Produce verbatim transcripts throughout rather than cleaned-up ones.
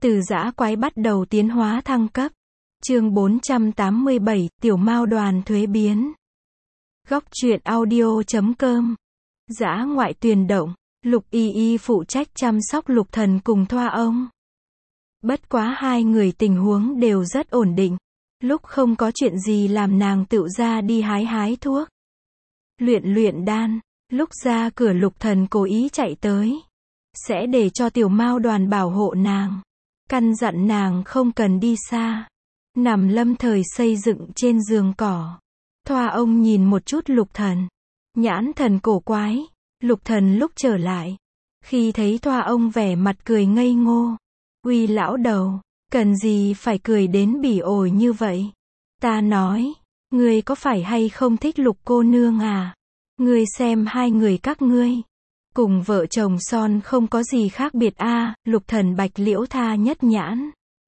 Từ dã quái bắt đầu tiến hóa thăng cấp. Chương bốn trăm tám mươi bảy, Tiểu Mao Đoàn thuế biến. Góc truyện audio chấm com. Dã ngoại tuyền động, Lục Y Y phụ trách chăm sóc Lục Thần cùng Thoa ông. Bất quá hai người tình huống đều rất ổn định. Lúc không có chuyện gì làm nàng tựu ra đi hái hái thuốc. Luyện luyện đan, lúc ra cửa Lục Thần cố ý chạy tới. Sẽ để cho Tiểu Mao Đoàn bảo hộ nàng. Căn dặn nàng không cần đi xa. Nằm lâm thời xây dựng trên giường cỏ. Thoa ông nhìn một chút Lục Thần. Nhãn thần cổ quái. Lục Thần lúc trở lại. Khi thấy Thoa ông vẻ mặt cười ngây ngô. Uy lão đầu, cần gì phải cười đến bỉ ổi như vậy? Ta nói, ngươi có phải hay không thích Lục cô nương à? Ngươi xem hai người các ngươi. Cùng vợ chồng son không có gì khác biệt a à, Lục Thần bạch liễu tha nhất nhãn.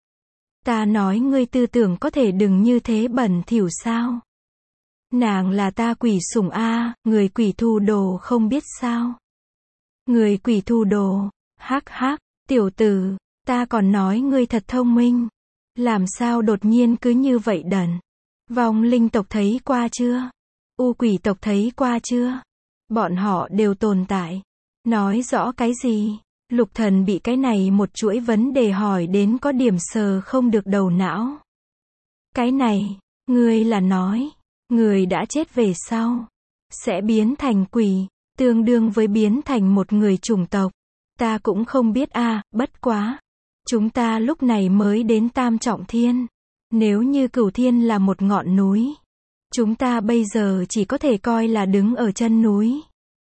Ta nói ngươi tư tưởng có thể đừng như thế bẩn thỉu sao? Nàng là ta quỷ sủng a à, người quỷ thu đồ không biết sao? Người quỷ thu đồ, hắc hắc, tiểu tử, ta còn nói ngươi thật thông minh. Làm sao đột nhiên cứ như vậy đần? Vong linh tộc thấy qua chưa? U quỷ tộc thấy qua chưa? Bọn họ đều tồn tại. Nói rõ cái gì? Lục Thần bị cái này một chuỗi vấn đề hỏi đến có điểm sờ không được đầu não. Cái này, ngươi là nói, người đã chết về sau, sẽ biến thành quỷ, tương đương với biến thành một người chủng tộc. Ta cũng không biết a, à, bất quá. Chúng ta lúc này mới đến Tam Trọng Thiên. Nếu như Cửu Thiên là một ngọn núi, chúng ta bây giờ chỉ có thể coi là đứng ở chân núi.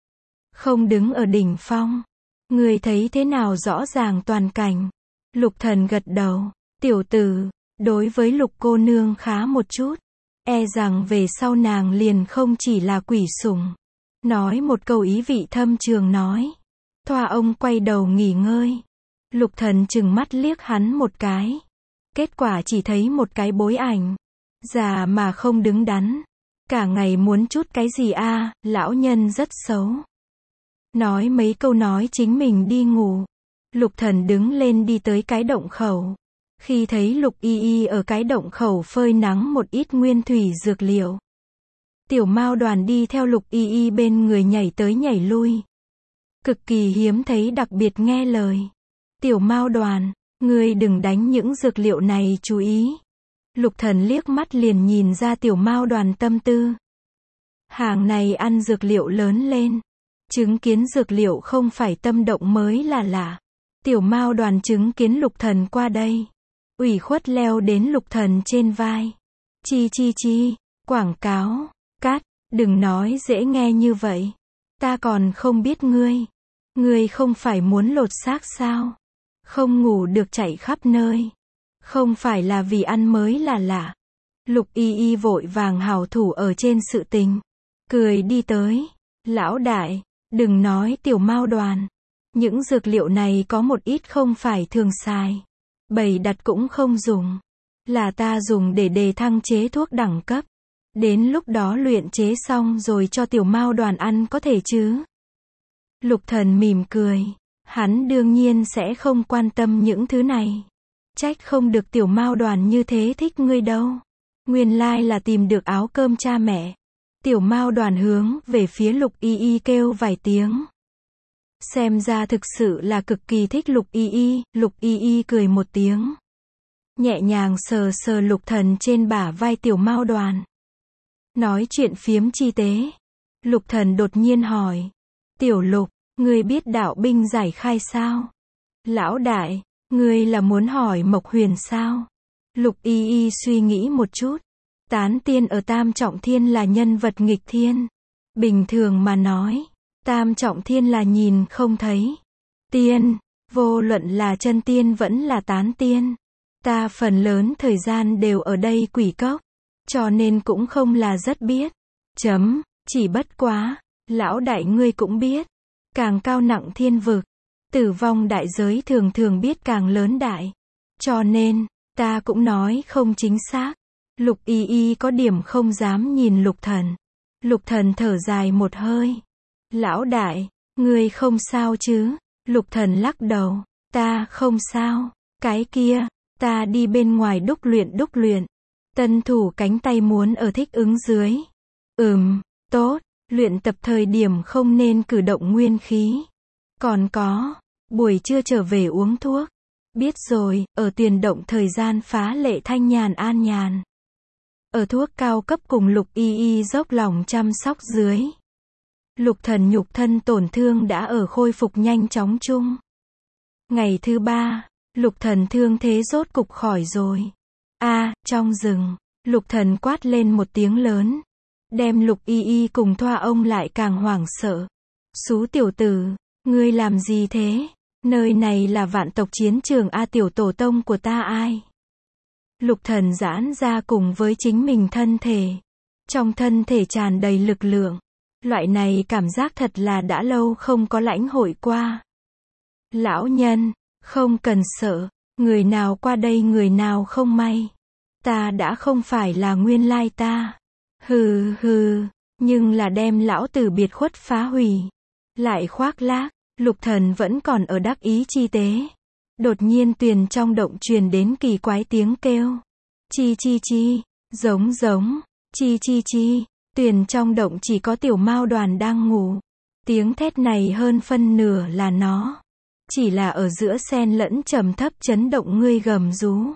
Không đứng ở đỉnh phong. Người thấy thế nào rõ ràng toàn cảnh? Lục Thần gật đầu. Tiểu tử, đối với Lục cô nương khá một chút. E rằng về sau nàng liền không chỉ là quỷ sủng. Nói một câu ý vị thâm trường nói. Thoa ông quay đầu nghỉ ngơi. Lục Thần chừng mắt liếc hắn một cái. Kết quả chỉ thấy một cái bối ảnh. Già mà không đứng đắn. Cả ngày muốn chút cái gì a à, lão nhân rất xấu. Nói mấy câu nói chính mình đi ngủ. Lục Thần đứng lên đi tới cái động khẩu. Khi thấy Lục Y Y ở cái động khẩu phơi nắng một ít nguyên thủy dược liệu. Tiểu Mao Đoàn đi theo Lục Y Y bên người nhảy tới nhảy lui. Cực kỳ hiếm thấy đặc biệt nghe lời. Tiểu Mao Đoàn, ngươi đừng đánh những dược liệu này chú ý. Lục Thần liếc mắt liền nhìn ra Tiểu Mao Đoàn tâm tư. Hàng này ăn dược liệu lớn lên. Chứng kiến dược liệu không phải tâm động mới là lạ. Tiểu Mao Đoàn chứng kiến Lục Thần qua đây. Ủy khuất leo đến Lục Thần trên vai. Chi chi chi, quảng cáo, cát, đừng nói dễ nghe như vậy. Ta còn không biết ngươi. Ngươi không phải muốn lột xác sao? Không ngủ được chạy khắp nơi. Không phải là vì ăn mới là lạ. Lục Y Y vội vàng hào thủ ở trên sự tình. Cười đi tới. Lão đại, đừng nói Tiểu Mao Đoàn. Những dược liệu này có một ít không phải thường xài. Bày đặt cũng không dùng. Là ta dùng để đề thăng chế thuốc đẳng cấp. Đến lúc đó luyện chế xong rồi cho Tiểu Mao Đoàn ăn có thể chứ? Lục Thần mỉm cười. Hắn đương nhiên sẽ không quan tâm những thứ này. Trách không được Tiểu Mao Đoàn như thế thích ngươi đâu. Nguyên lai là tìm được áo cơm cha mẹ. Tiểu Mao Đoàn hướng về phía Lục Y Y kêu vài tiếng. Xem ra thực sự là cực kỳ thích Lục Y Y. Lục Y Y cười một tiếng. Nhẹ nhàng sờ sờ Lục Thần trên bả vai Tiểu Mao Đoàn. Nói chuyện phiếm chi tế. Lục Thần đột nhiên hỏi. Tiểu Lục, ngươi biết đạo binh giải khai sao? Lão đại, ngươi là muốn hỏi Mộc Huyền sao? Lục Y Y suy nghĩ một chút. Tán tiên ở Tam Trọng Thiên là nhân vật nghịch thiên. Bình thường mà nói, Tam Trọng Thiên là nhìn không thấy. Tiên, vô luận là chân tiên vẫn là tán tiên. Ta phần lớn thời gian đều ở đây quỷ cốc. Cho nên cũng không là rất biết. Chấm, chỉ bất quá, lão đại ngươi cũng biết. Càng cao nặng thiên vực, tử vong đại giới thường thường biết càng lớn đại. Cho nên, ta cũng nói không chính xác. Lục Y Y có điểm không dám nhìn Lục Thần. Lục Thần thở dài một hơi. Lão đại, ngươi không sao chứ? Lục Thần lắc đầu. Ta không sao. Cái kia, ta đi bên ngoài đúc luyện đúc luyện. Tân thủ cánh tay muốn ở thích ứng dưới. Ừm, tốt, luyện tập thời điểm không nên cử động nguyên khí. Còn có, buổi trưa trở về uống thuốc. Biết rồi, ở tiền động thời gian phá lệ thanh nhàn an nhàn. Ở thuốc cao cấp cùng Lục Y Y dốc lòng chăm sóc dưới. Lục Thần nhục thân tổn thương đã ở khôi phục nhanh chóng chung. Ngày thứ ba, Lục Thần thương thế rốt cục khỏi rồi. A, à, trong rừng, Lục Thần quát lên một tiếng lớn. Đem Lục Y Y cùng Thoa ông lại càng hoảng sợ. Xú tiểu tử, ngươi làm gì thế? Nơi này là vạn tộc chiến trường A, tiểu tổ tông của ta ai? Lục Thần giãn ra cùng với chính mình thân thể. Trong thân thể tràn đầy lực lượng. Loại này cảm giác thật là đã lâu không có lãnh hội qua. Lão nhân, không cần sợ, người nào qua đây người nào không may. Ta đã không phải là nguyên lai ta. Hừ hừ, nhưng là đem lão tử biệt khuất phá hủy. Lại khoác lác, Lục Thần vẫn còn ở đắc ý chi tế. Đột nhiên tuyền trong động truyền đến kỳ quái tiếng kêu. Chi chi chi, giống giống, chi chi chi, tuyền trong động chỉ có tiểu mao đoàn đang ngủ. Tiếng thét này hơn phân nửa là nó. Chỉ là ở giữa xen lẫn trầm thấp chấn động ngươi gầm rú.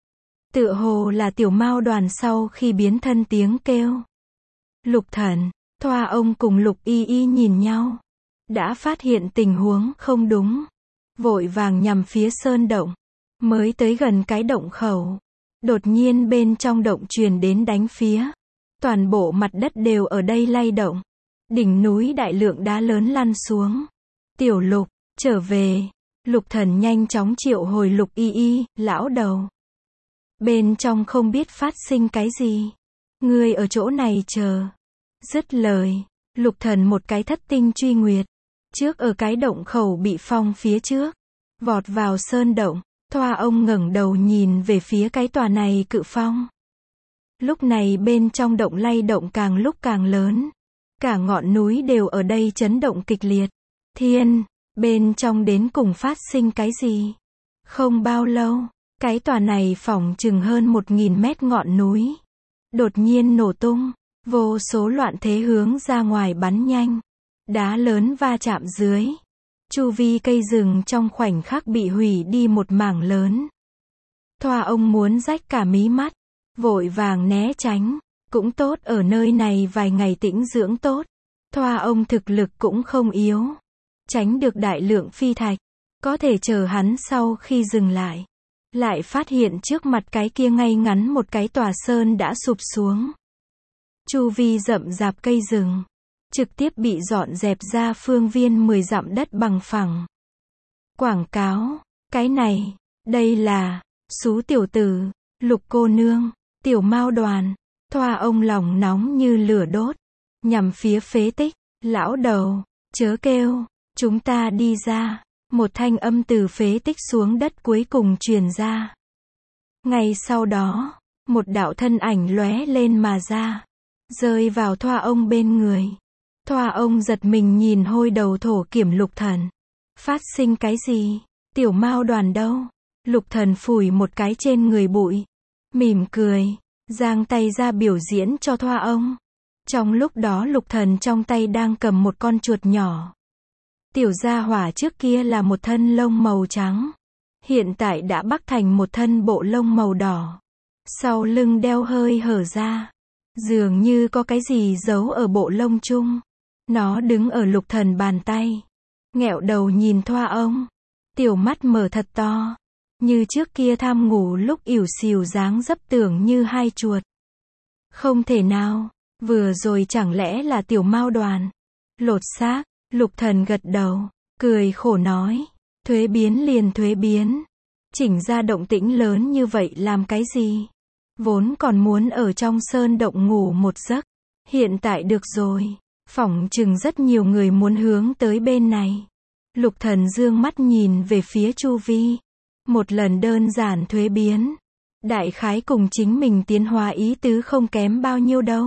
Tựa hồ là tiểu mao đoàn sau khi biến thân tiếng kêu. Lục Thần, Thoa ông cùng Lục Y Y nhìn nhau. Đã phát hiện tình huống không đúng. Vội vàng nhằm phía sơn động. Mới tới gần cái động khẩu. Đột nhiên bên trong động truyền đến đánh phía. Toàn bộ mặt đất đều ở đây lay động. Đỉnh núi đại lượng đá lớn lăn xuống. Tiểu Lục, trở về. Lục Thần nhanh chóng triệu hồi Lục Y Y, lão đầu. Bên trong không biết phát sinh cái gì. Ngươi ở chỗ này chờ. Dứt lời, Lục Thần một cái thất tinh truy nguyệt. Trước ở cái động khẩu bị phong phía trước. Vọt vào sơn động. Thoa ông ngẩng đầu nhìn về phía cái tòa này cự phong. Lúc này bên trong động lay động càng lúc càng lớn. Cả ngọn núi đều ở đây chấn động kịch liệt. Thiên, bên trong đến cùng phát sinh cái gì? Không bao lâu, cái tòa này phỏng chừng hơn một nghìn mét ngọn núi. Đột nhiên nổ tung, vô số loạn thế hướng ra ngoài bắn nhanh. Đá lớn va chạm dưới. Chu vi cây rừng trong khoảnh khắc bị hủy đi một mảng lớn. Thoa ông muốn rách cả mí mắt. Vội vàng né tránh. Cũng tốt ở nơi này vài ngày tĩnh dưỡng tốt. Thoa ông thực lực cũng không yếu. Tránh được đại lượng phi thạch. Có thể chờ hắn sau khi dừng lại. Lại phát hiện trước mặt cái kia ngay ngắn một cái tòa sơn đã sụp xuống. Chu vi rậm rạp cây rừng. Trực tiếp bị dọn dẹp ra phương viên mười dặm đất bằng phẳng. Quảng cáo. Cái này. Đây là. Xú tiểu tử. Lục cô nương. Tiểu mao đoàn. Thoa ông lòng nóng như lửa đốt. Nhằm phía phế tích. Lão đầu. Chớ kêu. Chúng ta đi ra. Một thanh âm từ phế tích xuống đất cuối cùng truyền ra. Ngay sau đó. Một đạo thân ảnh lóe lên mà ra. Rơi vào Thoa ông bên người. Thoa ông giật mình nhìn hôi đầu thổ kiểm Lục Thần. Phát sinh cái gì? Tiểu mao đoàn đâu? Lục Thần phủi một cái trên người bụi. Mỉm cười. Giang tay ra biểu diễn cho Thoa ông. Trong lúc đó Lục Thần trong tay đang cầm một con chuột nhỏ. Tiểu gia hỏa trước kia là một thân lông màu trắng. Hiện tại đã bắc thành một thân bộ lông màu đỏ. Sau lưng đeo hơi hở ra. Dường như có cái gì giấu ở bộ lông chung. Nó đứng ở Lục Thần bàn tay. Nghẹo đầu nhìn Thoa ông. Tiểu mắt mở thật to. Như trước kia tham ngủ lúc ỉu xìu dáng dấp tưởng như hai chuột. Không thể nào. Vừa rồi chẳng lẽ là tiểu mao đoàn. Lột xác. Lục Thần gật đầu. Cười khổ nói. Thuế biến liền thuế biến. Chỉnh ra động tĩnh lớn như vậy làm cái gì? Vốn còn muốn ở trong sơn động ngủ một giấc. Hiện tại được rồi. Phỏng chừng rất nhiều người muốn hướng tới bên này. Lục Thần dương mắt nhìn về phía chu vi. Một lần đơn giản thuế biến. Đại khái cùng chính mình tiến hóa ý tứ không kém bao nhiêu đâu.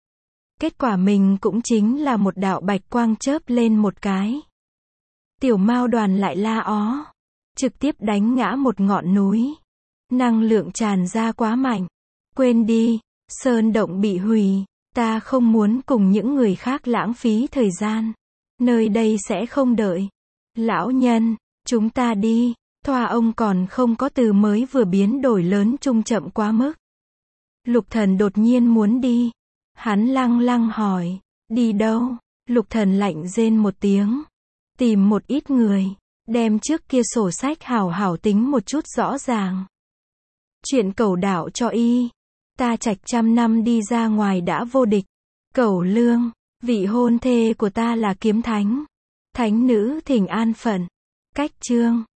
Kết quả mình cũng chính là một đạo bạch quang chớp lên một cái. Tiểu mao đoàn lại la ó. trực tiếp đánh ngã một ngọn núi. Năng lượng tràn ra quá mạnh. Quên đi, sơn động bị hủy. Ta không muốn cùng những người khác lãng phí thời gian. Nơi đây sẽ không đợi. Lão nhân, chúng ta đi. Thoa ông còn không có từ mới vừa biến đổi lớn trung chậm quá mức. Lục Thần đột nhiên muốn đi. Hắn lăng lăng hỏi, đi đâu? Lục Thần lạnh rên một tiếng. Tìm một ít người. Đem trước kia sổ sách hảo hảo tính một chút rõ ràng. Chuyện Cẩu đạo cho y. Ta trạch trăm năm đi ra ngoài đã vô địch. Cẩu Lương, vị hôn thê của ta là kiếm thánh. Thánh nữ thỉnh an phận. Cách chương.